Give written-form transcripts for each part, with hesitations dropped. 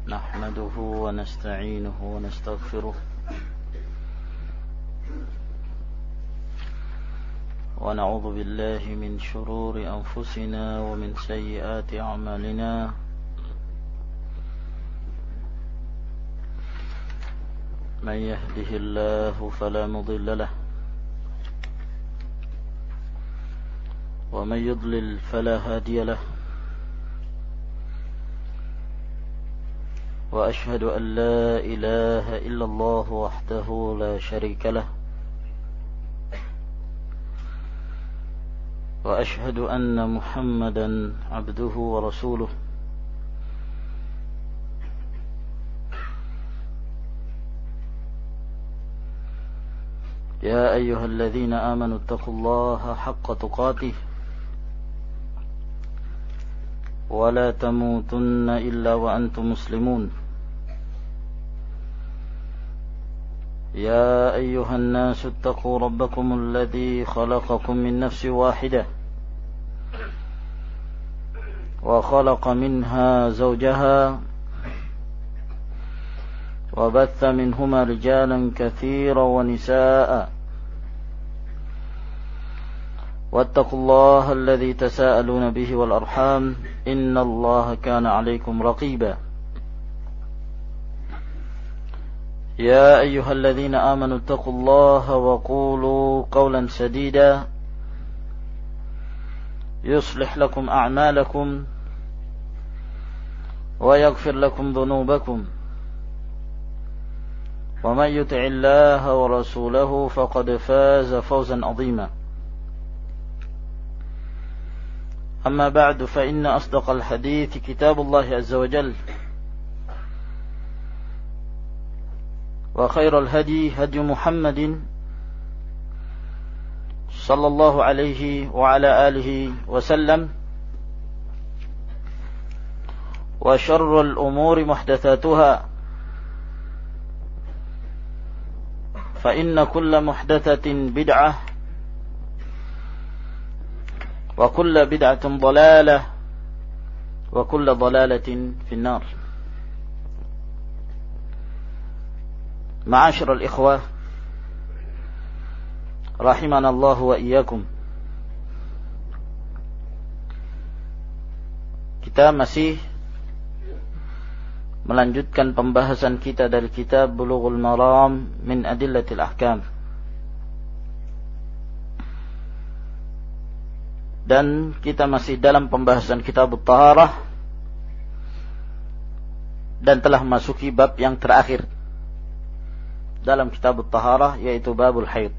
نحمده ونستعينه ونستغفره ونعوذ بالله من شرور أنفسنا ومن سيئات أعمالنا من يهده الله فلا مضل له ومن يضلل فلا هادي له وأشهد أن لا إله إلا الله وحده لا شريك له وأشهد أن محمدا عبده ورسوله يا أيها الذين آمنوا اتقوا الله حق تقاته ولا تموتن إلا وأنتم مسلمون يا أيها الناس اتقوا ربكم الذي خلقكم من نفس واحدة وخلق منها زوجها وبث منهما رجالا كثيرا ونساء واتقوا الله الذي تساءلون به والأرحام إن الله كان عليكم رقيبا يا أيها الذين آمنوا اتقوا الله وقولوا قولا سديدا يصلح لكم أعمالكم ويغفر لكم ذنوبكم ومن يطع الله ورسوله فقد فاز فوزا عظيما أما بعد فإن أصدق الحديث كتاب الله عز وجل وخير الهدي هدي محمد صلى الله عليه وعلى آله وسلم وشر الأمور محدثاتها فإن كل محدثة بدعة وكل بدعة ضلالة وكل ضلالة في النار. معاشر الإخوة رحمنا الله وإياkum. Kita masih melanjutkan pembahasan kita dari kitab Bulughul Maram min Adillatil Ahkam. Dan kita masih dalam pembahasan kitab Taharah dan telah memasuki bab yang terakhir dalam kitab Taharah, yaitu babul haid.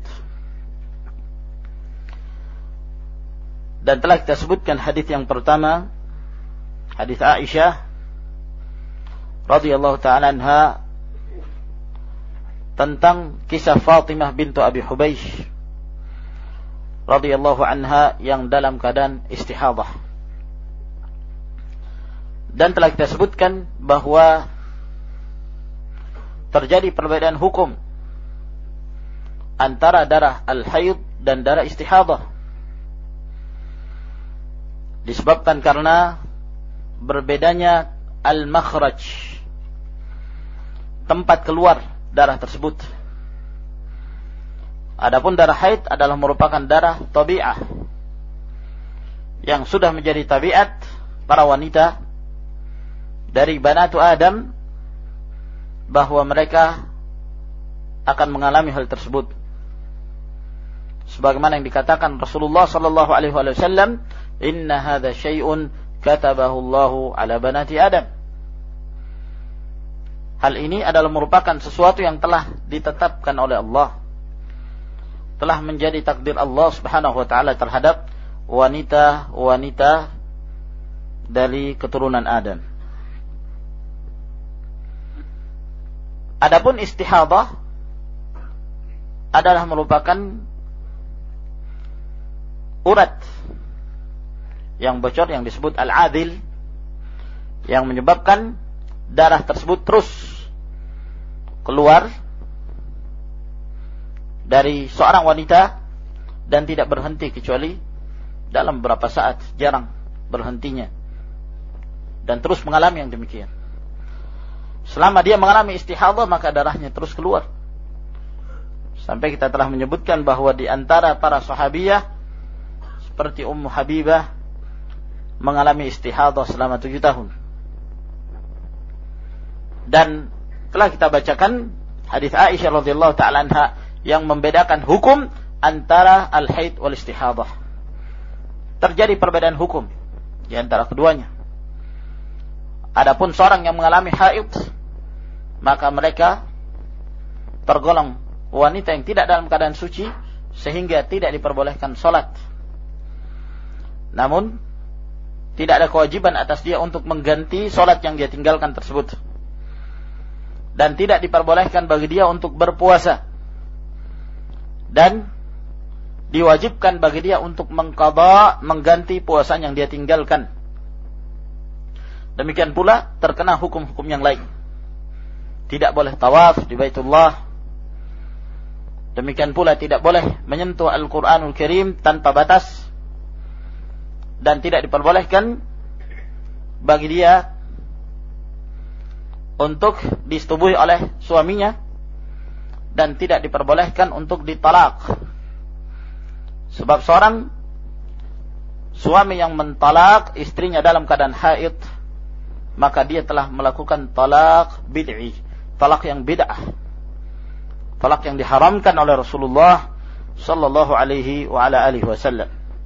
Dan telah kita sebutkan hadis yang pertama, hadis Aisyah radhiyallahu ta'ala anha tentang kisah Fatimah bintu Abi Hubaysh radhiyallahu anha yang dalam keadaan istihadah. Dan telah kita sebutkan bahwa terjadi perbedaan hukum antara darah al-haid dan darah istihadah, disebabkan karena berbedanya al-makhraj, tempat keluar darah tersebut. Adapun darah haid adalah merupakan darah tabi'ah yang sudah menjadi tabiat para wanita dari banatu Adam, bahwa mereka akan mengalami hal tersebut. Sebagaimana yang dikatakan Rasulullah sallallahu alaihi wasallam, "Inna hadza syai'un katabahu Allahu ala banati Adam." Hal ini adalah merupakan sesuatu yang telah ditetapkan oleh Allah, telah menjadi takdir Allah Subhanahu wa taala terhadap wanita-wanita dari keturunan Adam. Adapun istihadah adalah merupakan urat yang bocor yang disebut al-adil, yang menyebabkan darah tersebut terus keluar dari seorang wanita dan tidak berhenti kecuali dalam beberapa saat, jarang berhentinya, dan terus mengalami yang demikian. Selama dia mengalami istihadhah, maka darahnya terus keluar. Sampai kita telah menyebutkan bahwa di antara para sahabiyah seperti Ummu Habibah mengalami istihadhah selama 7 tahun. Dan telah kita bacakan hadis Aisyah radhiyallahu taala anha yang membedakan hukum antara al-haid wal istihadhah. Terjadi perbedaan hukum di antara keduanya. Adapun seorang yang mengalami haid, maka mereka tergolong wanita yang tidak dalam keadaan suci sehingga tidak diperbolehkan salat. Namun tidak ada kewajiban atas dia untuk mengganti salat yang dia tinggalkan tersebut. Dan tidak diperbolehkan bagi dia untuk berpuasa. Dan diwajibkan bagi dia untuk mengqadha, mengganti puasa yang dia tinggalkan. Demikian pula terkena hukum-hukum yang lain. Tidak boleh tawaf di Baitullah. Demikian pula tidak boleh menyentuh Al-Quranul Karim tanpa batas. Dan tidak diperbolehkan bagi dia untuk disetubuhi oleh suaminya. Dan tidak diperbolehkan untuk ditalak. Sebab seorang suami yang mentalak istrinya dalam keadaan haid, maka dia telah melakukan talak bid'i, talak yang bid'ah, talak yang diharamkan oleh Rasulullah sallallahu alaihi wa ala alihi wasallam.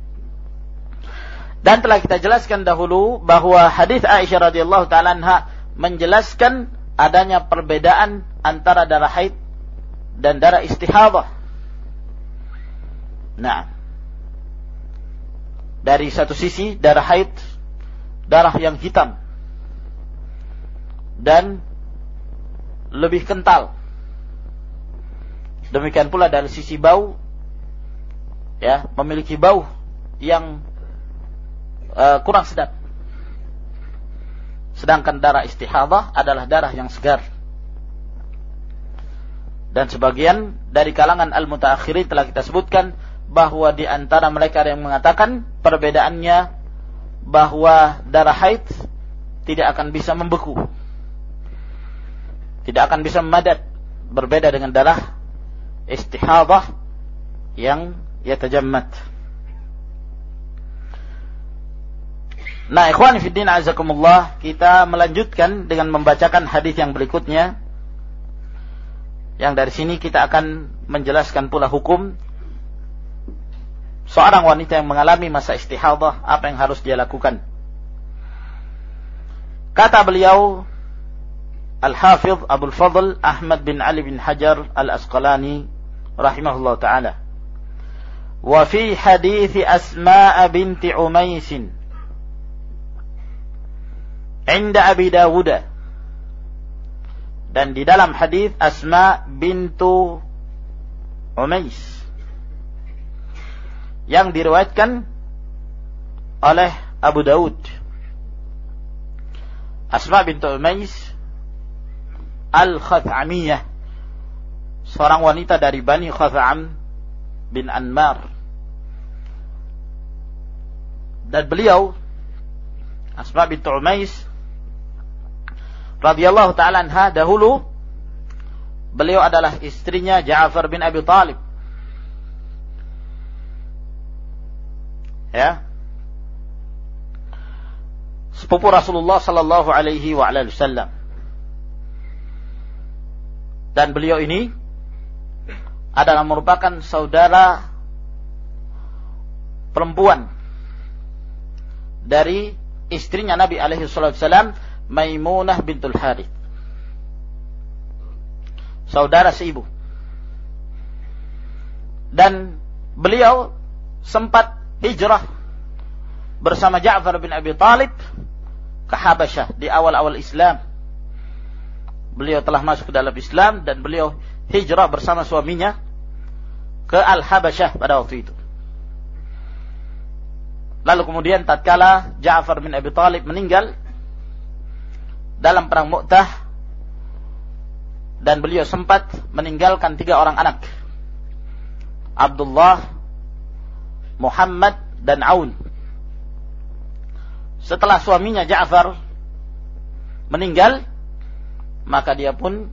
Dan telah kita jelaskan dahulu bahwa hadis Aisyah radhiyallahu taala anha menjelaskan adanya perbedaan antara darah haid dan darah istihadhah. Nah, dari satu sisi darah haid, darah yang hitam dan lebih kental. Demikian pula dari sisi bau, ya, memiliki bau yang kurang sedap. Sedangkan darah istihadhah adalah darah yang segar. Dan sebagian dari kalangan al-mutaakhirin telah kita sebutkan bahwa di antara mereka yang mengatakan perbedaannya bahwa darah haid tidak akan bisa membeku, tidak akan bisa memadat, berbeda dengan darah istihadhah yang yatajammat. Nah, ikhwan fiddin azakumullah, kita melanjutkan dengan membacakan hadis yang berikutnya. Yang dari sini kita akan menjelaskan pula hukum seorang wanita yang mengalami masa istihadhah, apa yang harus dia lakukan. Kata beliau Al-Hafidh Abul Fadl Ahmad bin Ali bin Hajar Al-Asqalani rahimahullah ta'ala, wa fi hadith Asma binti Umais inda Abi Dawud, dan di dalam hadis Asma bintu Umais yang diriwayatkan oleh Abu Dawud. Asma bintu Umais Al-Khat'amiyah, seorang wanita dari Bani Khath'am bin Anmar. Dan beliau Asma bintu Umais radhiyallahu ta'ala anha, dahulu beliau adalah istrinya Ja'far bin Abi Talib. Ya, sepupu Rasulullah sallallahu alaihi wa alihi wasallam. Dan beliau ini adalah merupakan saudara perempuan dari istrinya Nabi alaihi wasallam, Maimunah bintul Harith, saudara seibu. Dan beliau sempat hijrah bersama Ja'far bin Abi Talib ke Habasyah di awal-awal Islam. Beliau telah masuk ke dalam Islam dan beliau hijrah bersama suaminya ke Al-Habasyah pada waktu itu. Lalu kemudian tatkala Ja'far bin Abi Talib meninggal dalam perang Mu'tah, dan beliau sempat meninggalkan 3 orang anak, Abdullah, Muhammad, dan Aun. Setelah suaminya Ja'far meninggal, maka dia pun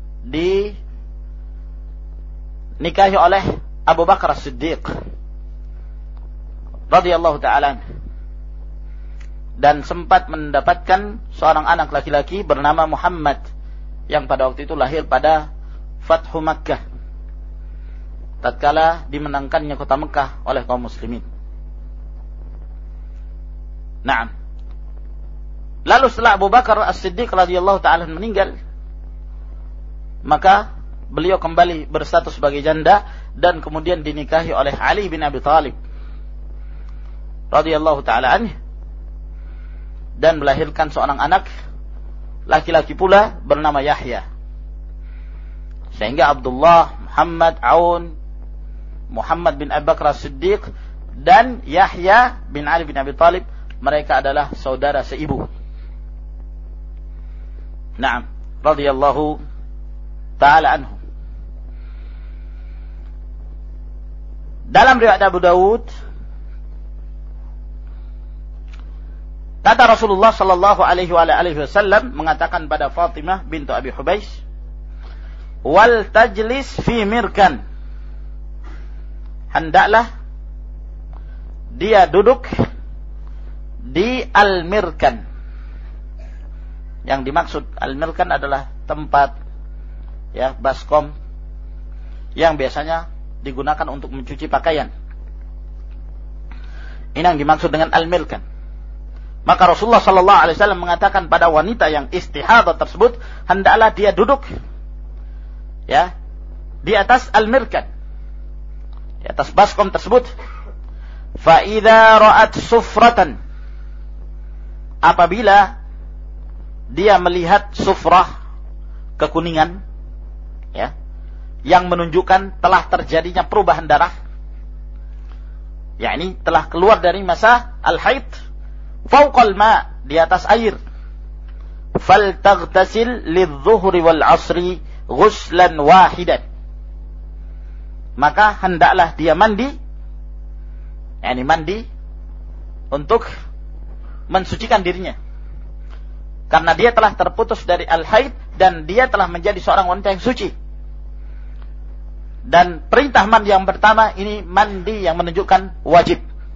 dinikahi oleh Abu Bakar As-Siddiq radhiyallahu ta'ala, dan sempat mendapatkan seorang anak laki-laki bernama Muhammad yang pada waktu itu lahir pada Fathu Makkah tatkala dimenangkannya kota Mekah oleh kaum muslimin. Naam. Lalu setelah Abu Bakar As-Siddiq radhiyallahu ta'ala meninggal, maka beliau kembali berstatus sebagai janda dan kemudian dinikahi oleh Ali bin Abi Thalib radhiyallahu ta'ala anhu, dan melahirkan seorang anak laki-laki pula bernama Yahya. Sehingga Abdullah, Muhammad, Aun, Muhammad bin Abu Bakar As-Siddiq dan Yahya bin Ali bin Abi Thalib, mereka adalah saudara seibu. Naam, radhiyallahu ta'ala anhu. Dalam riwayat Abu Dawud, kata Rasulullah sallallahu alaihi wasallam mengatakan pada Fatimah bintu Abi Hubais, "Wal tajlis fi mirkan." Hendaklah dia duduk di al-mirkan. Yang dimaksud al-mirkan adalah tempat baskom yang biasanya digunakan untuk mencuci pakaian. Ini yang dimaksud dengan al-mirkan. Maka Rasulullah sallallahu alaihi wasallam mengatakan pada wanita yang istihadah tersebut, hendaklah dia duduk di atas al-mirkan, di atas baskom tersebut. Fa idza ra'at sufratan, apabila dia melihat sufrah, kekuningan, yang menunjukkan telah terjadinya perubahan darah, yakni telah keluar dari masa al-haid, fauqal ma, di atas air, fal taghtasil lidh-dhuhri wal 'ashri ghuslan wahidan, maka hendaklah dia mandi, yakni mandi untuk mensucikan dirinya, karena dia telah terputus dari al-haid dan dia telah menjadi seorang wanita yang suci. Dan perintah mandi yang pertama ini mandi yang menunjukkan wajib,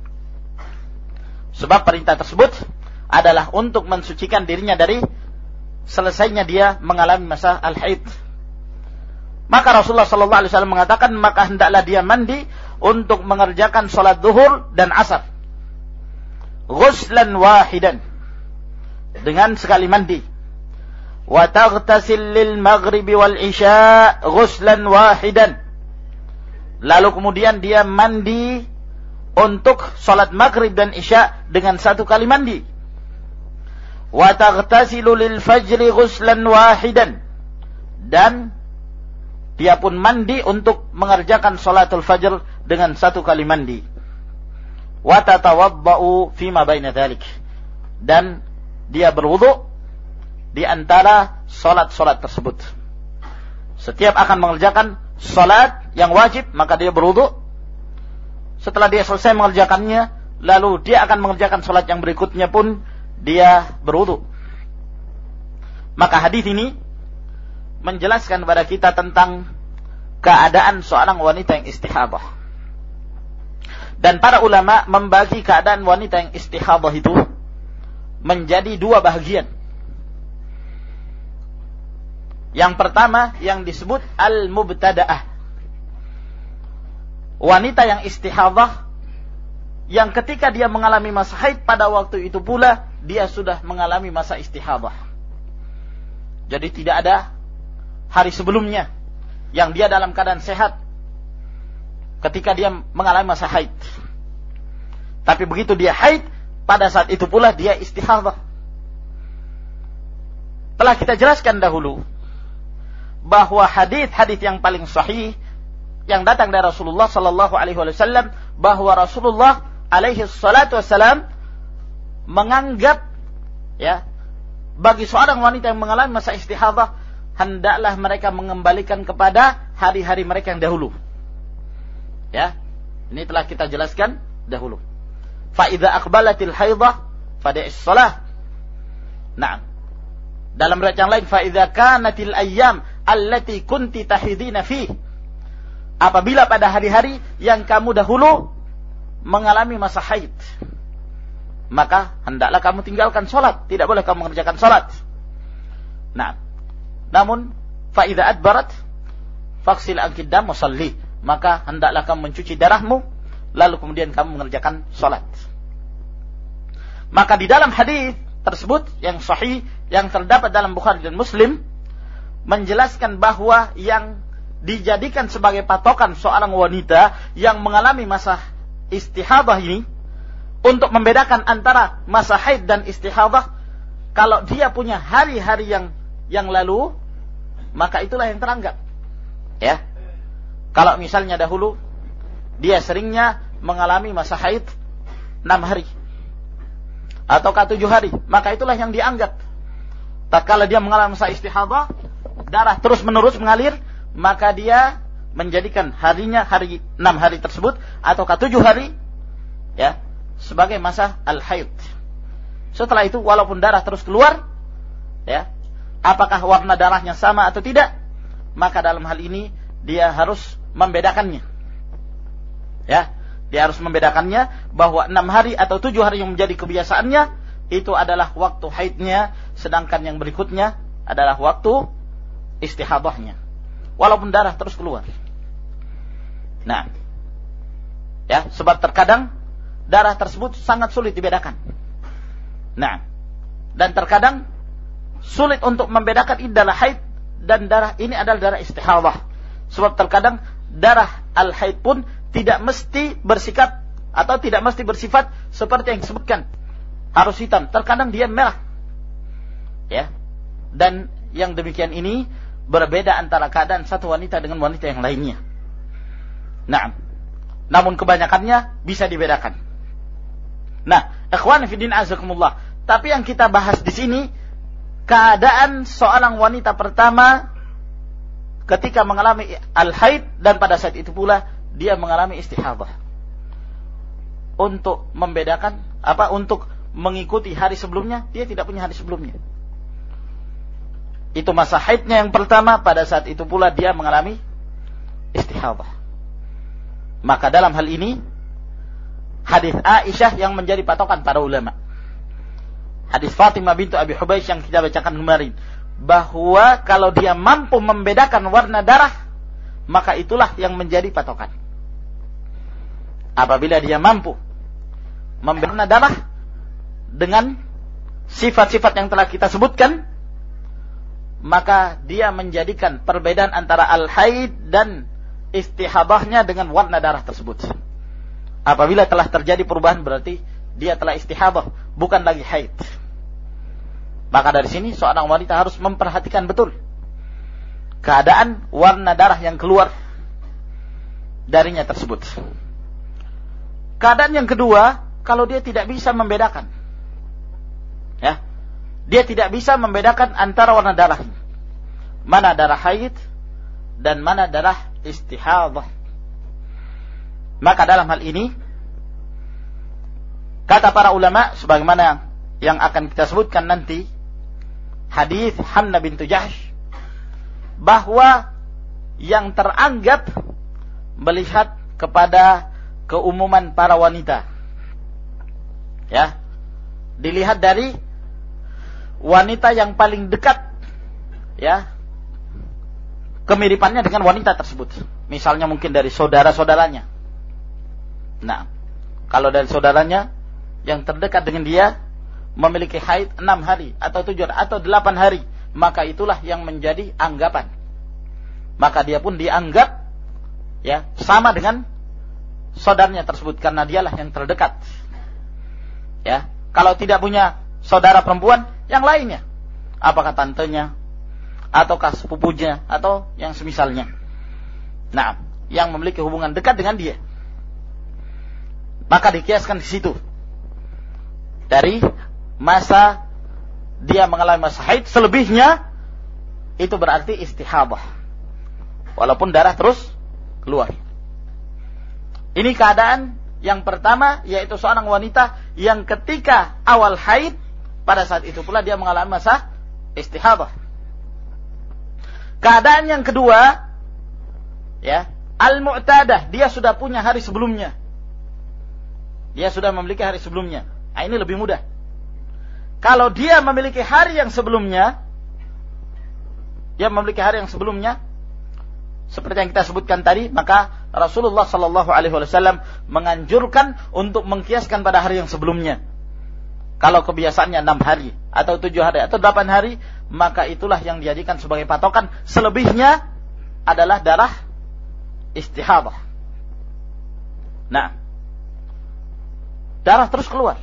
sebab perintah tersebut adalah untuk mensucikan dirinya dari selesainya dia mengalami masa al-haid. Maka Rasulullah sallallahu alaihi wasallam mengatakan, maka hendaklah dia mandi untuk mengerjakan salat zuhur dan asar, ghuslan wahidan, dengan sekali mandi, wa taghtasil lil maghribi wal isya ghuslan wahidan, lalu kemudian dia mandi untuk salat maghrib dan isya dengan satu kali mandi, wa taghtasilu lil fajri ghuslan wahidan, dan dia pun mandi untuk mengerjakan salatul fajr dengan satu kali mandi, wa tatawaddau fima baina dzalik, dan dia berwudu di antara salat-salat tersebut. Setiap akan mengerjakan salat yang wajib, maka dia berwudu. Setelah dia selesai mengerjakannya, lalu dia akan mengerjakan salat yang berikutnya pun dia berwudu. Maka hadis ini menjelaskan kepada kita tentang keadaan seorang wanita yang istihadah. Dan para ulama membagi keadaan wanita yang istihadah itu menjadi dua bahagian. Yang pertama yang disebut al-mubtada'ah, wanita yang istihadah yang ketika dia mengalami masa haid, pada waktu itu pula dia sudah mengalami masa istihadah. Jadi tidak ada hari sebelumnya yang dia dalam keadaan sehat ketika dia mengalami masa haid. Tapi begitu dia haid, pada saat itu pula dia istihadah. Telah kita jelaskan dahulu bahwa hadis-hadis yang paling sahih yang datang dari Rasulullah sallallahu alaihi wasallam, bahwa Rasulullah alaihi salatu wasallam menganggap bagi seorang wanita yang mengalami masa istihadah, hendaklah mereka mengembalikan kepada hari-hari mereka yang dahulu. Ini telah kita jelaskan dahulu. Fa idza aqbalatil haidah fada'is shalah. Nah, Dalam riwayat yang lain, fa idza kanatil ayyam allati kunti tahidina fi. Apabila pada hari-hari yang kamu dahulu mengalami masa haid, maka hendaklah kamu tinggalkan salat, tidak boleh kamu mengerjakan salat. Nah, namun fa idza adbarat faghsil anki dam wa shalli, maka hendaklah kamu mencuci darahmu lalu kemudian kamu mengerjakan salat. Maka di dalam hadis tersebut yang sahih yang terdapat dalam Bukhari dan Muslim menjelaskan bahwa yang dijadikan sebagai patokan seorang wanita yang mengalami masa istihadah ini untuk membedakan antara masa haid dan istihadah, kalau dia punya hari-hari yang lalu, maka itulah yang teranggap. Ya. Kalau misalnya dahulu dia seringnya mengalami masa haid 6 hari ataukah 7 hari, maka itulah yang dianggap. Tatkala dia mengalami masa istihadah, darah terus menerus mengalir, maka dia menjadikan harinya 6 hari tersebut ataukah 7 hari ya sebagai masa al-haid. Setelah itu walaupun darah terus keluar, ya, apakah warna darahnya sama atau tidak, maka dalam hal ini dia harus membedakannya. Ya, dia harus membedakannya bahwa 6 hari atau 7 hari yang menjadi kebiasaannya itu adalah waktu haidnya, sedangkan yang berikutnya adalah waktu istihadahnya. Walaupun darah terus keluar. Nah, ya, sebab terkadang darah tersebut sangat sulit dibedakan. Nah, dan terkadang sulit untuk membedakan ini adalah haid dan darah ini adalah darah istihadah. Sebab terkadang darah al-haid pun tidak mesti bersikap atau tidak mesti bersifat seperti yang disebutkan harus hitam. Terkadang dia merah. Ya. Dan yang demikian ini berbeda antara keadaan satu wanita dengan wanita yang lainnya. Nah, namun kebanyakannya bisa dibedakan. Nah, ikhwan fillah azakumullah. Tapi yang kita bahas di sini keadaan seorang wanita pertama ketika mengalami al-haid dan pada saat itu pula dia mengalami istihadah. Untuk membedakan untuk mengikuti hari sebelumnya, dia tidak punya hari sebelumnya. Itu masa haidnya yang pertama, pada saat itu pula dia mengalami istihadah. Maka dalam hal ini hadis Aisyah yang menjadi patokan para ulama. Hadis Fatimah bintu Abi Hubaysh yang kita bacakan kemarin, bahwa kalau dia mampu membedakan warna darah, maka itulah yang menjadi patokan. Apabila dia mampu membedakan warna darah dengan sifat-sifat yang telah kita sebutkan, maka dia menjadikan perbedaan antara al-haid dan istihadahnya dengan warna darah tersebut. Apabila telah terjadi perubahan, berarti dia telah istihadah, bukan lagi haid. Maka dari sini seorang wanita harus memperhatikan betul keadaan warna darah yang keluar darinya tersebut. Keadaan yang kedua, kalau dia tidak bisa membedakan, ya, dia tidak bisa membedakan antara warna darah mana darah haid dan mana darah istihadah. Maka dalam hal ini kata para ulama sebagaimana yang akan kita sebutkan nanti, hadis Hamna bintu Jahsh, bahwa yang teranggap melihat kepada keumuman para wanita, ya, dilihat dari wanita yang paling dekat, ya, kemiripannya dengan wanita tersebut. Misalnya mungkin dari saudara-saudaranya. Nah, kalau dari saudaranya yang terdekat dengan dia memiliki haid 6 hari atau 7 hari atau 8 hari, maka itulah yang menjadi anggapan. Maka dia pun dianggap, ya, sama dengan saudaranya tersebut karena dialah yang terdekat. Ya, kalau tidak punya saudara perempuan, yang lainnya, apakah tantenya ataukah sepupunya atau yang semisalnya. Nah, yang memiliki hubungan dekat dengan dia, maka dikiaskan di situ dari masa dia mengalami masa haid, selebihnya itu berarti istihadah, walaupun darah terus keluar. Ini keadaan yang pertama, yaitu seorang wanita yang ketika awal haid, pada saat itu pula dia mengalami masa istihadah. Keadaan yang kedua, ya, al-mu'tadah, dia sudah punya hari sebelumnya. Dia sudah memiliki hari sebelumnya. Nah, ini lebih mudah. Kalau dia memiliki hari yang sebelumnya, seperti yang kita sebutkan tadi, maka Rasulullah sallallahu alaihi wasallam menganjurkan untuk mengkiaskan pada hari yang sebelumnya. Kalau kebiasaannya 6 hari atau 7 hari atau 8 hari, maka itulah yang dijadikan sebagai patokan. Selebihnya adalah darah istihadah. Nah, darah terus keluar.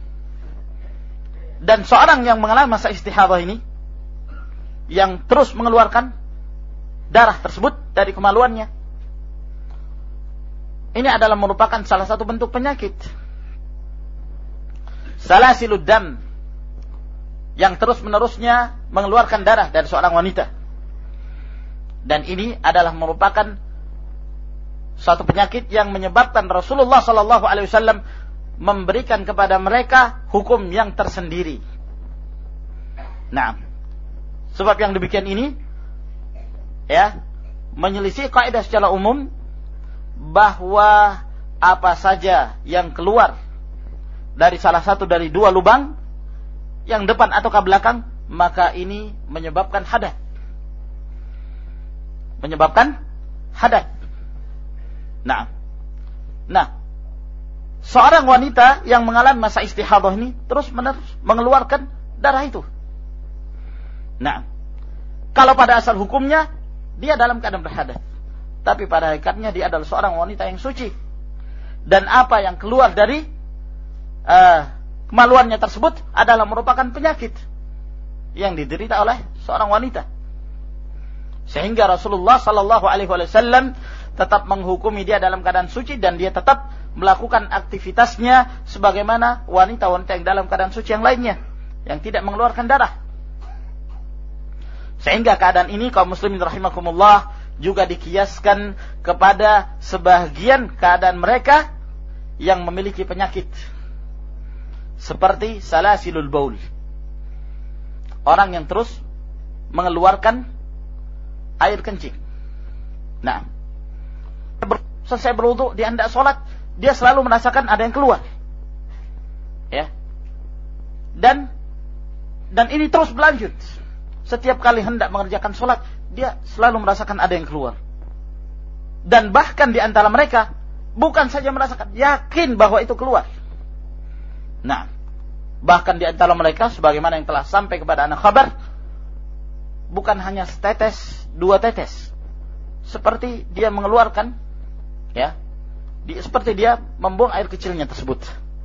Dan seorang yang mengalami masa istihadah ini, yang terus mengeluarkan darah tersebut dari kemaluannya, ini adalah merupakan salah satu bentuk penyakit salasilud dam, yang terus-menerusnya mengeluarkan darah dari seorang wanita. Dan ini adalah merupakan suatu penyakit yang menyebabkan Rasulullah sallallahu alaihi wasallam memberikan kepada mereka hukum yang tersendiri. Nah, sebab yang demikian ini, ya, menyelisih kaidah secara umum bahwa apa saja yang keluar dari salah satu dari dua lubang, yang depan atau ke belakang, maka ini menyebabkan hadas. Nah, seorang wanita yang mengalami masa istihadah ini terus-menerus mengeluarkan darah itu. Nah, kalau pada asal hukumnya dia dalam keadaan berhadas, tapi pada hakikatnya dia adalah seorang wanita yang suci. Dan apa yang keluar dari kemaluannya tersebut adalah merupakan penyakit yang diderita oleh seorang wanita. Sehingga Rasulullah sallallahu alaihi wasallam tetap menghukumi dia dalam keadaan suci, dan dia tetap melakukan aktivitasnya sebagaimana wanita-wanita yang dalam keadaan suci yang lainnya, yang tidak mengeluarkan darah. Sehingga keadaan ini, kaum muslimin rahimakumullah, juga dikiaskan kepada sebagian keadaan mereka yang memiliki penyakit seperti salasilul baul, orang yang terus mengeluarkan air kencing. Nah, selesai berwudu, dia hendak sholat, dia selalu merasakan ada yang keluar, ya. Dan ini terus berlanjut. Setiap kali hendak mengerjakan sholat, dia selalu merasakan ada yang keluar. Dan bahkan di antara mereka, bukan saja merasakan, yakin bahwa itu keluar. Nah, bahkan di antara mereka, sebagaimana yang telah sampai kepada anak kabar, bukan hanya setetes, 2 tetes, seperti dia mengeluarkan, ya, seperti dia membuang air kecilnya tersebut.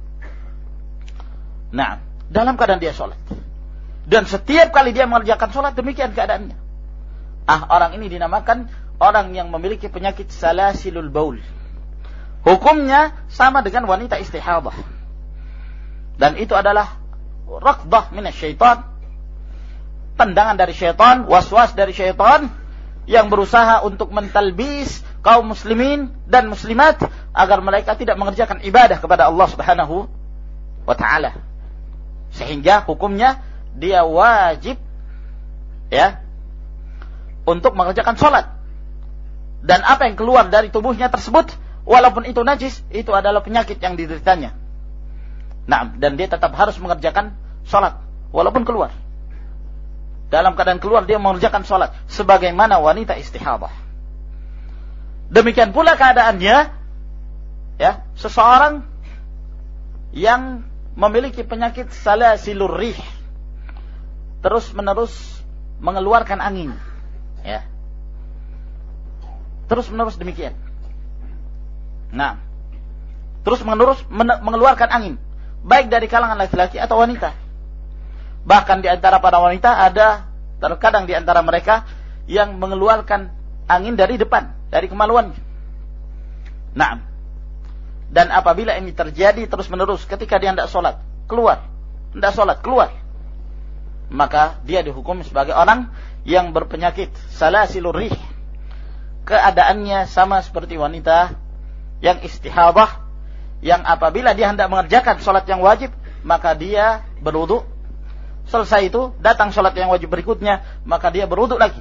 Nah, dalam keadaan dia sholat, dan setiap kali dia mengerjakan sholat, demikian keadaannya. Orang ini dinamakan orang yang memiliki penyakit salasilul baul. Hukumnya sama dengan wanita istihadah. Dan itu adalah raqdah minasyaitan, tendangan dari syaitan, waswas dari syaitan, yang berusaha untuk mentalbis kaum muslimin dan muslimat agar mereka tidak mengerjakan ibadah kepada Allah Subhanahu wa taala. Sehingga hukumnya dia wajib, ya, untuk mengerjakan sholat. Dan apa yang keluar dari tubuhnya tersebut, walaupun itu najis, itu adalah penyakit yang dideritanya. Nah, dan dia tetap harus mengerjakan sholat walaupun keluar. Dalam keadaan keluar, dia mengerjakan sholat sebagaimana wanita istihadah. Demikian pula keadaannya, ya, seseorang yang memiliki penyakit salasilur rih, terus menerus mengeluarkan angin, ya, terus menerus demikian. Nah, terus menerus mengeluarkan angin, baik dari kalangan laki-laki atau wanita. Bahkan di antara para wanita ada terkadang di antara mereka yang mengeluarkan angin dari depan, dari kemaluannya. Nah, dan apabila ini terjadi terus-menerus ketika dia hendak sholat, keluar, hendak sholat, keluar, maka dia dihukum sebagai orang yang berpenyakit salasilur rih. Keadaannya sama seperti wanita yang istihadah, yang apabila dia hendak mengerjakan sholat yang wajib, maka dia berwudu selesai itu datang sholat yang wajib berikutnya, maka dia berwudu lagi.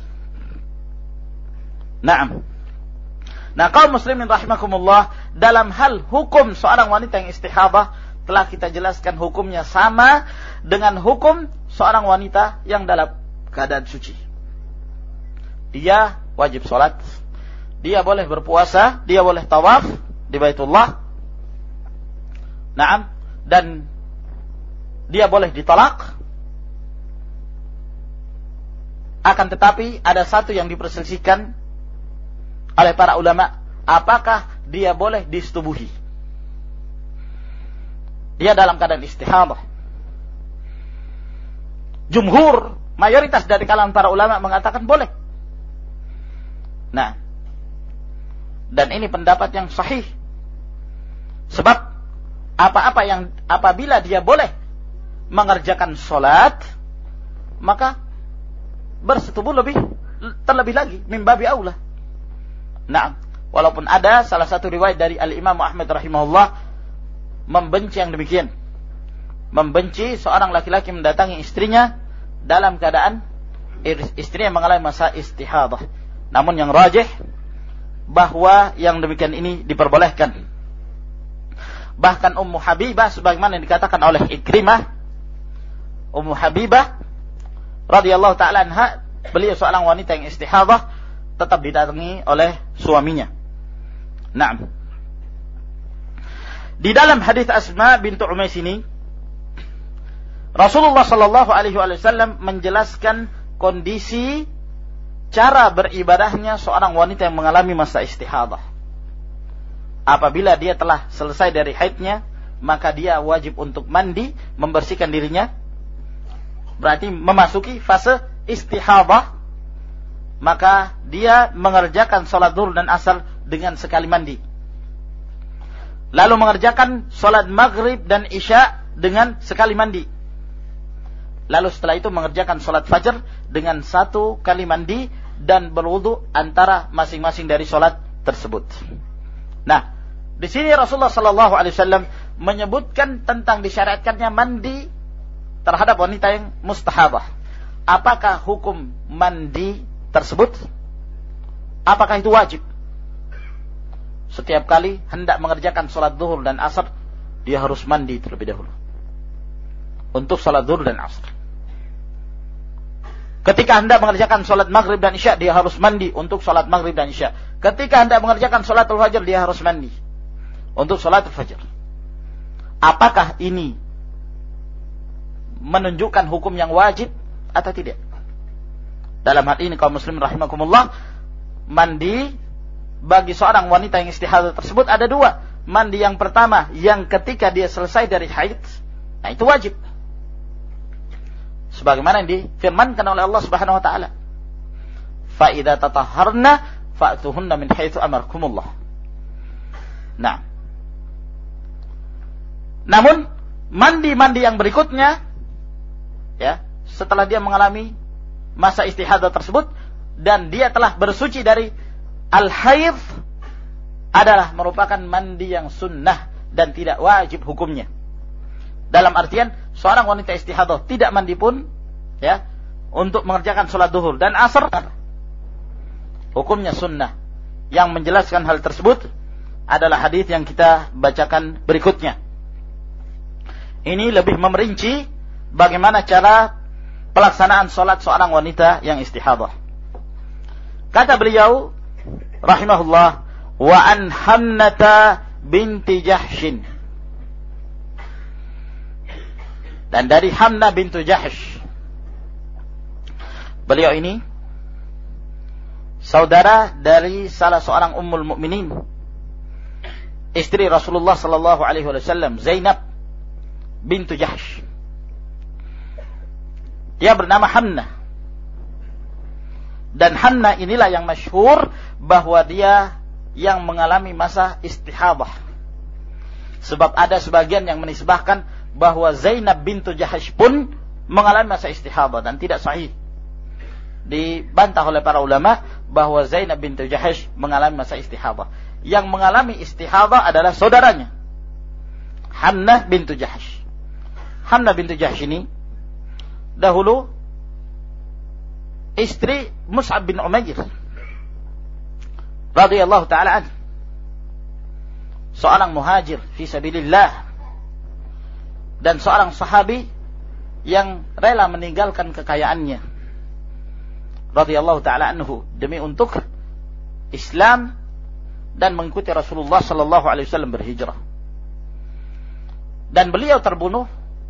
Naam. Nah, kaum muslimin rahimakumullah, dalam hal hukum seorang wanita yang istihadah telah kita jelaskan hukumnya sama dengan hukum seorang wanita yang dalam keadaan suci. Dia wajib sholat, dia boleh berpuasa, dia boleh tawaf di Baitullah. Naam. Dan dia boleh ditolak. Akan tetapi ada satu yang diperselisihkan oleh para ulama, apakah dia boleh disetubuhi? Dia dalam keadaan istihadah. Jumhur, mayoritas dari kalangan para ulama mengatakan boleh. Nah, dan ini pendapat yang sahih. Sebab apa-apa yang apabila dia boleh mengerjakan sholat, maka bersetubuh terlebih lagi min babi aula. Nah, walaupun ada salah satu riwayat dari Al-Imam Ahmad rahimahullah membenci yang demikian. Membenci seorang laki-laki mendatangi istrinya dalam keadaan istrinya mengalami masa istihadah. Namun yang rajih bahwa yang demikian ini diperbolehkan. Bahkan Ummu Habibah sebagaimana yang dikatakan oleh Ikrimah, Ummu Habibah radhiyallahu ta'ala anha, beliau seorang wanita yang istihadah, tetap didatangi oleh suaminya. Naam. Di dalam hadis Asma bintu Umais ini, Rasulullah sallallahu alaihi wasallam menjelaskan kondisi cara beribadahnya seorang wanita yang mengalami masa istihadah. Apabila dia telah selesai dari haidnya, maka dia wajib untuk mandi, membersihkan dirinya. Berarti memasuki fase istihadah, maka dia mengerjakan salat zuhur dan asar dengan sekali mandi. Lalu mengerjakan salat maghrib dan isya dengan sekali mandi. Lalu setelah itu mengerjakan salat fajar dengan satu kali mandi dan berwudu antara masing-masing dari salat tersebut. Nah, di sini Rasulullah sallallahu alaihi wasallam menyebutkan tentang disyariatkannya mandi terhadap wanita yang mustahadah. Apakah hukum mandi tersebut? Apakah itu wajib? Setiap kali hendak mengerjakan salat zuhur dan asar, dia harus mandi terlebih dahulu untuk salat zuhur dan asar. Ketika hendak mengerjakan salat maghrib dan isya, dia harus mandi untuk salat maghrib dan isya. Ketika hendak mengerjakan salatul fajar, dia harus mandi untuk salatul fajar. Apakah ini menunjukkan hukum yang wajib atau tidak? Dalam hal ini kaum muslimin rahimakumullah, mandi bagi seorang wanita yang istihadah tersebut ada dua. Mandi yang pertama yang ketika dia selesai dari haid, nah itu wajib. Sebagaimana yang difirmankan oleh Allah Subhanahu wa taala, fa idza tatahharna fa'tuhunna min haitsu amarkumullah. Nah, namun mandi-mandi yang berikutnya, ya, setelah dia mengalami masa istihadah tersebut dan dia telah bersuci dari al-haid, adalah merupakan mandi yang sunnah dan tidak wajib hukumnya. Dalam artian seorang wanita istihadah tidak mandi pun, ya, untuk mengerjakan salat zuhur dan asar, hukumnya sunnah. Yang menjelaskan hal tersebut adalah hadis yang kita bacakan berikutnya. Ini lebih memerinci bagaimana cara pelaksanaan salat seorang wanita yang istihadah. Kata beliau rahimahullah, wa an Hamnata binti Jahshin, dan dari Hamnah bintu Jahsh. Beliau ini saudara dari salah seorang ummul mukminin, istri Rasulullah sallallahu alaihi wasallam, Zainab bintu Jahsh. Dia bernama Hamnah. Dan Hamnah inilah yang masyhur bahwa dia yang mengalami masa istihadah. Sebab ada sebagian yang menisbahkan bahwa Zainab bintu Jahsh pun mengalami masa istihadah, dan tidak sahih. Dibantah oleh para ulama bahwa Zainab bintu Jahsh mengalami masa istihadah. Yang mengalami istihadah adalah saudaranya, Hamnah bintu Jahsh. Hamnah bintu Jahsh ini dahulu istri Mus'ab bin Umair radhiyallahu taala anhu, seorang muhajir fi sabilillah dan seorang sahabi yang rela meninggalkan kekayaannya radhiyallahu taala anhu demi untuk Islam dan mengikuti Rasulullah sallallahu alaihi wasallam berhijrah. Dan beliau terbunuh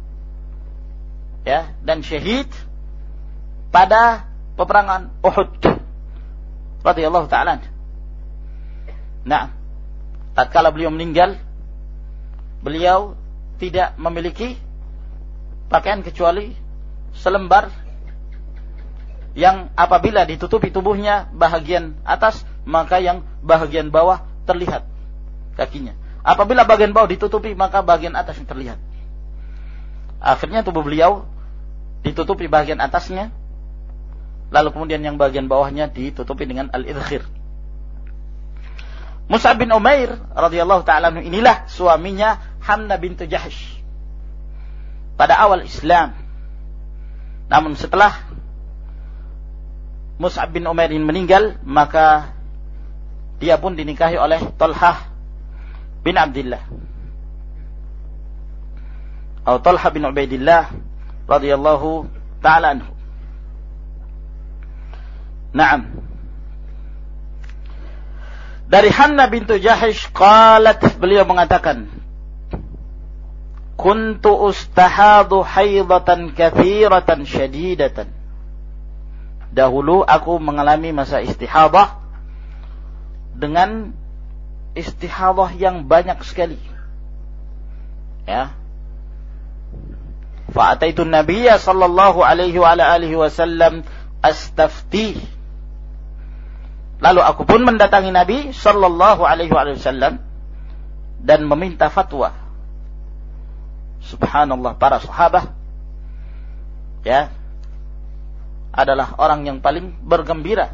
ya dan syahid pada peperangan Uhud radhiyallahu taala. Nah, tatkala beliau meninggal, beliau tidak memiliki pakaian kecuali selembar yang apabila ditutupi tubuhnya bahagian atas, maka yang bahagian bawah terlihat kakinya. Apabila bagian bawah ditutupi, maka bagian atas yang terlihat. Akhirnya tubuh beliau ditutupi bagian atasnya, lalu kemudian yang bagian bawahnya ditutupi dengan al-idkhir. Mus'ab bin Umair radhiyallahu ta'ala inilah suaminya Hamnah bintu Jahsh pada awal Islam. Namun setelah Mus'ab bin Umair meninggal, maka dia pun dinikahi oleh Talhah bin Abdullah atau Talhah bin Ubaidillah radhiyallahu ta'ala anhu. Naam. Dari Hamnah bintu Jahsh qalat, beliau mengatakan, kuntu ustahadu haidatan kathiratan syadidatan. Dahulu aku mengalami masa istihadah dengan istihadah yang banyak sekali. Ya. Fa'ataitu Nabiyya sallallahu alaihi wa alihi wasallam astaftih. Lalu aku pun mendatangi Nabi sallallahu alaihi wasallam dan meminta fatwa. Subhanallah, para sahabat ya adalah orang yang paling bergembira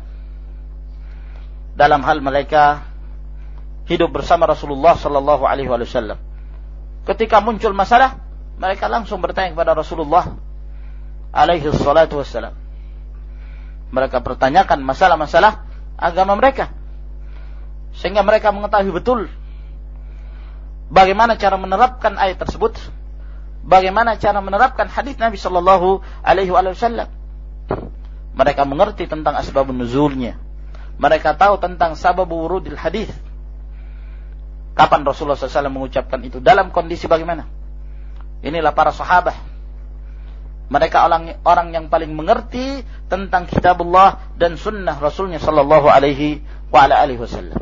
dalam hal mereka hidup bersama Rasulullah sallallahu alaihi wasallam. Ketika muncul masalah, mereka langsung bertanya kepada Rasulullah alaihi salatu wassalam. Mereka bertanyakan masalah-masalah agama mereka, sehingga mereka mengetahui betul bagaimana cara menerapkan ayat tersebut, bagaimana cara menerapkan hadis Nabi sallallahu alaihi wasallam. Mereka mengerti tentang asbabun nuzulnya. Mereka tahu tentang sababul wurudil hadis. Kapan Rasulullah SAW mengucapkan itu, dalam kondisi bagaimana. Inilah para sahabat. Mereka orang yang paling mengerti tentang kitabullah dan sunnah Rasulnya sallallahu alaihi wasallam.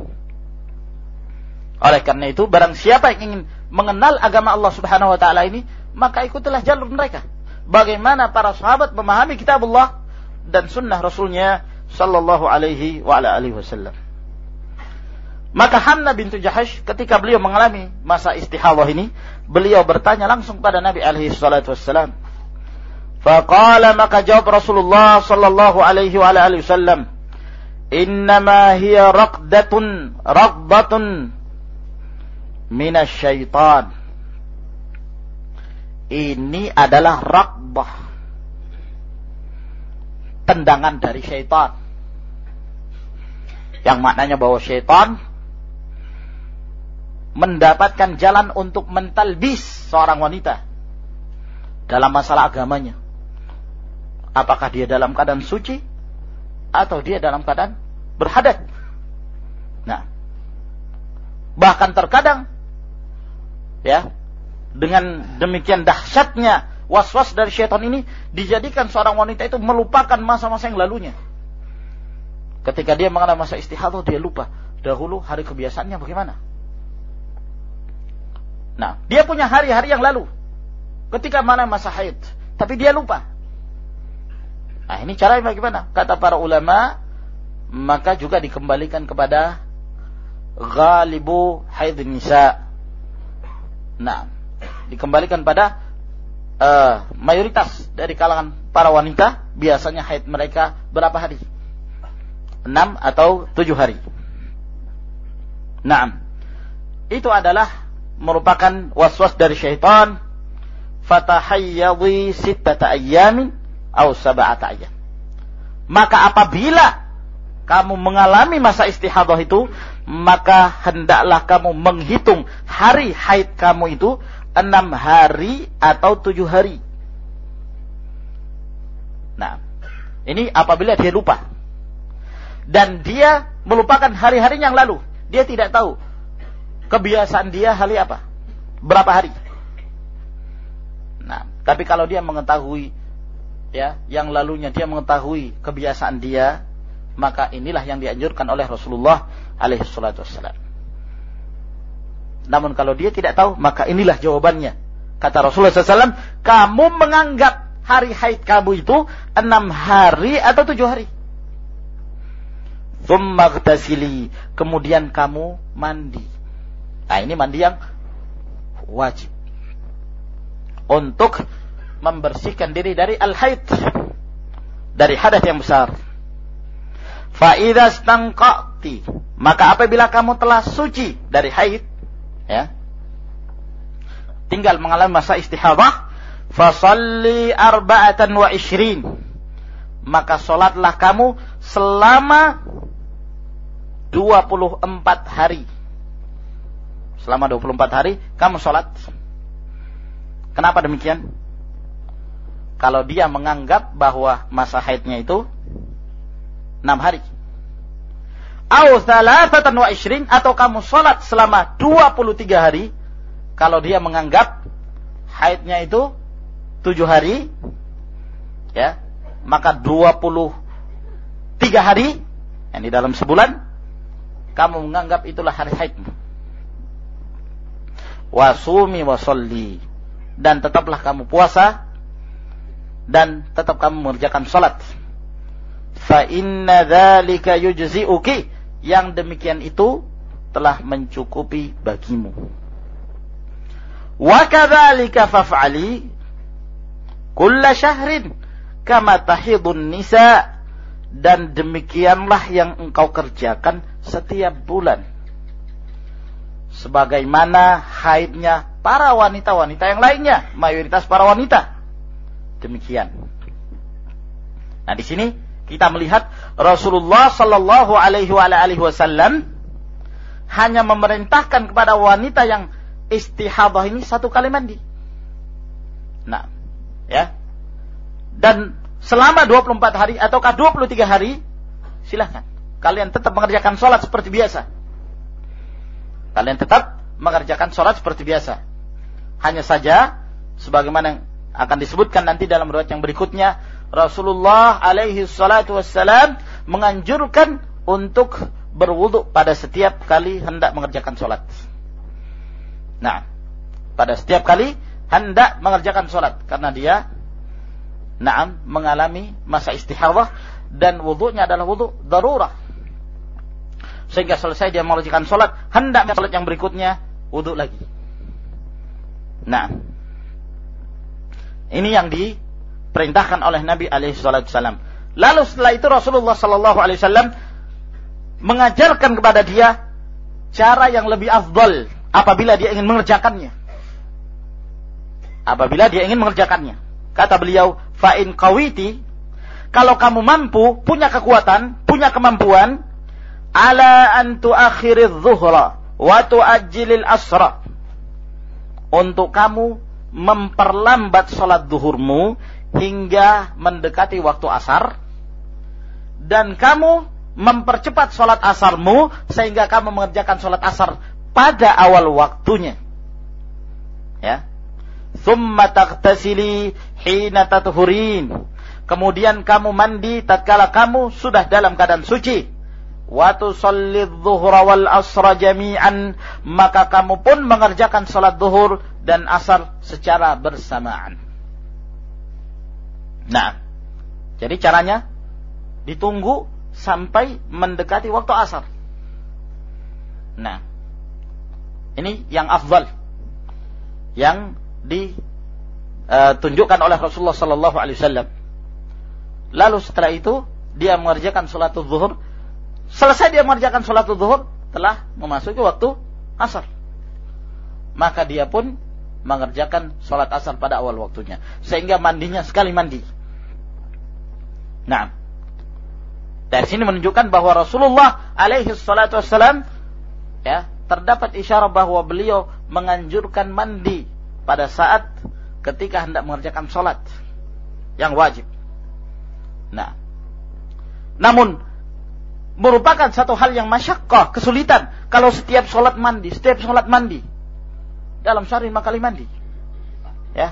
Oleh karena itu, barang siapa yang ingin mengenal agama Allah Subhanahu wa taala ini, maka ikutilah jalur mereka. Bagaimana para sahabat memahami kitabullah dan sunnah Rasulnya sallallahu alaihi wasallam. Maka Hamnah bintu Jahsh ketika beliau mengalami masa istihadah ini, beliau bertanya langsung pada Nabi alaihi salatu wassalam. Faqala, maka jawab Rasulullah sallallahu alaihi wasallam, innama hiya raqdatun minasyaitan. Ini adalah raqbah, tendangan dari syaitan. Yang maknanya bahwa syaitan mendapatkan jalan untuk mentalbis seorang wanita dalam masalah agamanya. Apakah dia dalam keadaan suci atau dia dalam keadaan berhadas. Nah, bahkan terkadang ya, dengan demikian dahsyatnya waswas dari syaitan ini, dijadikan seorang wanita itu melupakan masa-masa yang lalunya. Ketika dia mengalami masa istihadah, dia lupa dahulu hari kebiasaannya bagaimana. Nah, dia punya hari-hari yang lalu ketika mana masa haid, tapi dia lupa. Nah, ini caranya bagaimana? Kata para ulama, maka juga dikembalikan kepada ghalibu haid nisa. Nah, dikembalikan pada mayoritas dari kalangan para wanita, biasanya haid mereka berapa hari? 6 atau 7 hari. Naam. Itu adalah merupakan waswas dari syaitan. Fatahayyadhi sittata ayyamin aw sab'ata ayyam. Maka apabila kamu mengalami masa istihadah itu, maka hendaklah kamu menghitung hari haid kamu itu 6 hari atau 7 hari. Nah, ini apabila dia lupa. Dan dia melupakan hari-hari yang lalu. Dia tidak tahu kebiasaan dia hari apa, berapa hari. Nah, tapi kalau dia mengetahui ya, yang lalunya dia mengetahui kebiasaan dia, maka inilah yang dianjurkan oleh Rasulullah alaihi salatu wassalam. Namun kalau dia tidak tahu, maka inilah jawabannya. Kata Rasulullah SAW, kamu menganggap hari haid kamu itu 6 hari atau 7 hari. Tsumma ightasili, kemudian kamu mandi. Nah, ini mandi yang wajib untuk membersihkan diri dari al-haid, dari hadas yang besar. Fa idza stanqati, maka apabila kamu telah suci dari haid, ya, tinggal mengalami masa istihadah, fa shalli 24, maka salatlah kamu selama 24 hari. Selama 24 hari kamu salat. Kenapa demikian? Kalau dia menganggap bahwa masa haidnya itu 6 hari. Au 23, atau kamu salat selama 23 hari. Kalau dia menganggap haidnya itu 7 hari, ya, maka 23 hari yang di dalam sebulan kamu menganggap itulah hari haidmu. Wasumi wasolli, dan tetaplah kamu puasa dan tetap kamu mengerjakan salat. Fa inna dzalika yujzi'uki, yang demikian itu telah mencukupi bagimu. Wa kadzalika faf'ali kulla syahrin kama tahidun nisa, dan demikianlah yang engkau kerjakan setiap bulan, sebagaimana haidnya para wanita-wanita yang lainnya, mayoritas para wanita. Demikian. Nah, di sini kita melihat Rasulullah sallallahu alaihi wasallam hanya memerintahkan kepada wanita yang istihadah ini 1 kali mandi. Nah, ya. Dan selama 24 hari ataukah 23 hari, silahkan kalian tetap mengerjakan sholat seperti biasa. Kalian tetap mengerjakan sholat seperti biasa. Hanya saja, sebagaimana yang akan disebutkan nanti dalam riwayat yang berikutnya, Rasulullah alaihi salatu wassalam menganjurkan untuk berwudu pada setiap kali hendak mengerjakan sholat. Nah, pada setiap kali hendak mengerjakan sholat, karena dia mengalami masa istihadah dan wudunya adalah wudu darurah. Sehingga selesai dia mengerjakan sholat, hendak sholat yang berikutnya, wudu lagi. Nah, ini yang diperintahkan oleh Nabi alaihi salatu wasallam. Lalu setelah itu Rasulullah sallallahu alaihi wasallam mengajarkan kepada dia cara yang lebih afdal apabila dia ingin mengerjakannya. Apabila dia ingin mengerjakannya. Kata beliau, fa in qawiti, kalau kamu mampu, punya kekuatan, punya kemampuan, ala an tuakhiriz zuhra wa tuajjilil asra, untuk kamu memperlambat salat zuhurmu hingga mendekati waktu asar, dan kamu mempercepat salat asarmu sehingga kamu mengerjakan salat asar pada awal waktunya. Ya. Tsumma taghtasili hina tathurin, kemudian kamu mandi tatkala kamu sudah dalam keadaan suci. Wa tusalli adh-dhuhra wal asra jami'an, maka kamu pun mengerjakan salat zuhur dan asar secara bersamaan. Nah, jadi caranya ditunggu sampai mendekati waktu asar. Nah, ini yang afdal, yang ditunjukkan oleh Rasulullah sallallahu alaihi wasallam. Lalu setelah itu dia mengerjakan salat zuhur. Selesai dia mengerjakan salat zuhur, telah memasuki waktu asar, maka dia pun mengerjakan salat asar pada awal waktunya, sehingga mandinya sekali mandi. Nah, dari sini menunjukkan bahwa Rasulullah alaihi salatu wassalam ya, terdapat isyarat bahwa beliau menganjurkan mandi pada saat ketika hendak mengerjakan salat yang wajib. Nah, namun merupakan satu hal yang masyaqqah, kesulitan kalau setiap salat mandi dalam sehari 5 kali mandi. Ya.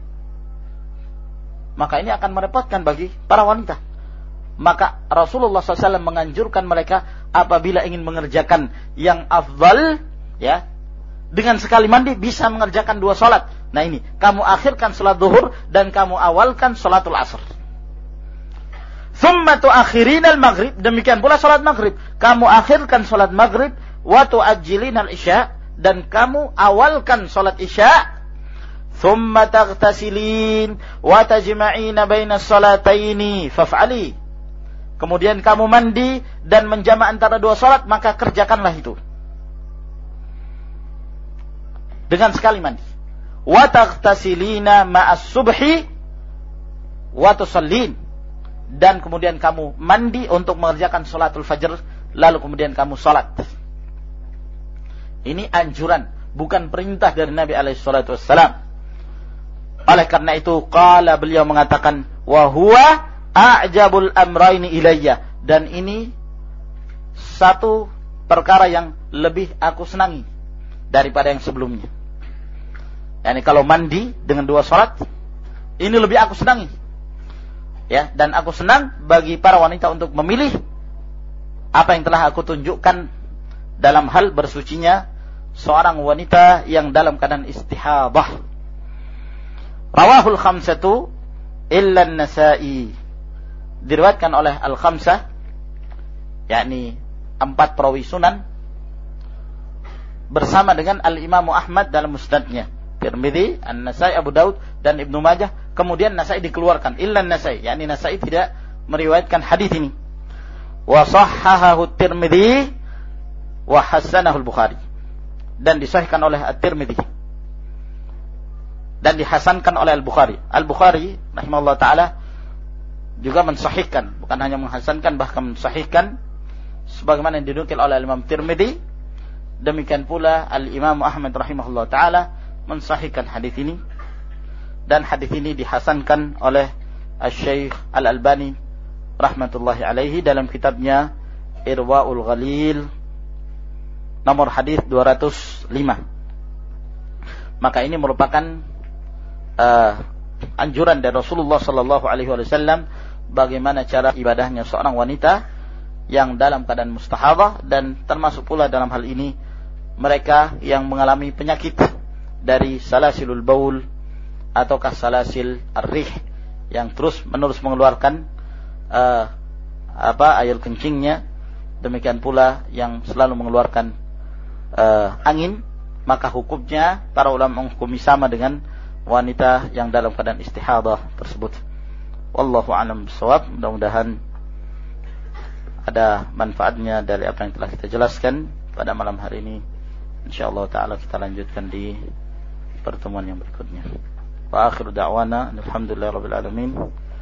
Maka ini akan merepotkan bagi para wanita. Maka Rasulullah SAW menganjurkan mereka apabila ingin mengerjakan yang afdal, ya, dengan sekali mandi bisa mengerjakan 2 salat. Nah ini, kamu akhirkan salat zuhur dan kamu awalkan salatul asr. Thumma tu'akhirinal maghrib, demikian pula salat maghrib. Kamu akhirkan salat maghrib, wa tu'ajjilinal isya, dan kamu awalkan salat isya. Thumma taghtasilin wa tajma'ina baina salataini faf'ali. Kemudian kamu mandi dan menjama' antara 2 salat, maka kerjakanlah itu dengan sekali mandi. Wa taghtasilina ma'as subhi wa tusallin, dan kemudian kamu mandi untuk mengerjakan salatul fajr, lalu kemudian kamu salat. Ini anjuran, bukan perintah dari Nabi alaihi salatu wassalam. Oleh karena itu qala, beliau mengatakan, wa huwa a'jabul amraini ilayya, dan ini satu perkara yang lebih aku senangi daripada yang sebelumnya. Yani kalau mandi dengan 2 salat, ini lebih aku senangi. Ya, dan aku senang bagi para wanita untuk memilih apa yang telah aku tunjukkan dalam hal bersucinya seorang wanita yang dalam keadaan istihadah. Rawahul khamsatu illa an-Nasa'i. Diriwayatkan oleh al-khamsah, yakni 4 perawi sunan, bersama dengan al-Imam Ahmad dalam musnadnya, Tirmidzi, An-Nasai, Abu Daud dan Ibnu Majah. Kemudian Nasai dikeluarkan, illa Nasai, yakni Nasai tidak meriwayatkan hadis ini. Wa sahhahahu Tirmidzi wa hasanahu al-Bukhari, dan disahihkan oleh At-Tirmidzi dan dihasankan oleh Al-Bukhari. Al-Bukhari rahimahullah taala juga mensahihkan, bukan hanya menghasankan, bahkan mensahihkan sebagaimana yang dinukil oleh Imam Tirmidzi. Demikian pula Al-Imam Ahmad rahimahullah taala mensahihkan hadis ini, dan hadis ini dihasankan oleh Asy-Syaikh Al-Albani rahmatullahi alaihi dalam kitabnya Irwaul Ghalil nomor hadis 205. Maka ini merupakan anjuran dari Rasulullah sallallahu alaihi wasallam bagaimana cara ibadahnya seorang wanita yang dalam keadaan mustahadah, dan termasuk pula dalam hal ini mereka yang mengalami penyakit dari salasilul baul ataukah salasil ar-rih, yang terus menerus mengeluarkan air kencingnya, demikian pula yang selalu mengeluarkan angin, maka hukumnya para ulama menghukumi sama dengan wanita yang dalam keadaan istihadah tersebut. Wallahu a'lam bishawab. Mudah-mudahan ada manfaatnya dari apa yang telah kita jelaskan pada malam hari ini. Insyaallah taala kita lanjutkan di pertemuan yang berikutnya. Wa akhiru da'wana alhamdulillahirabbil alamin.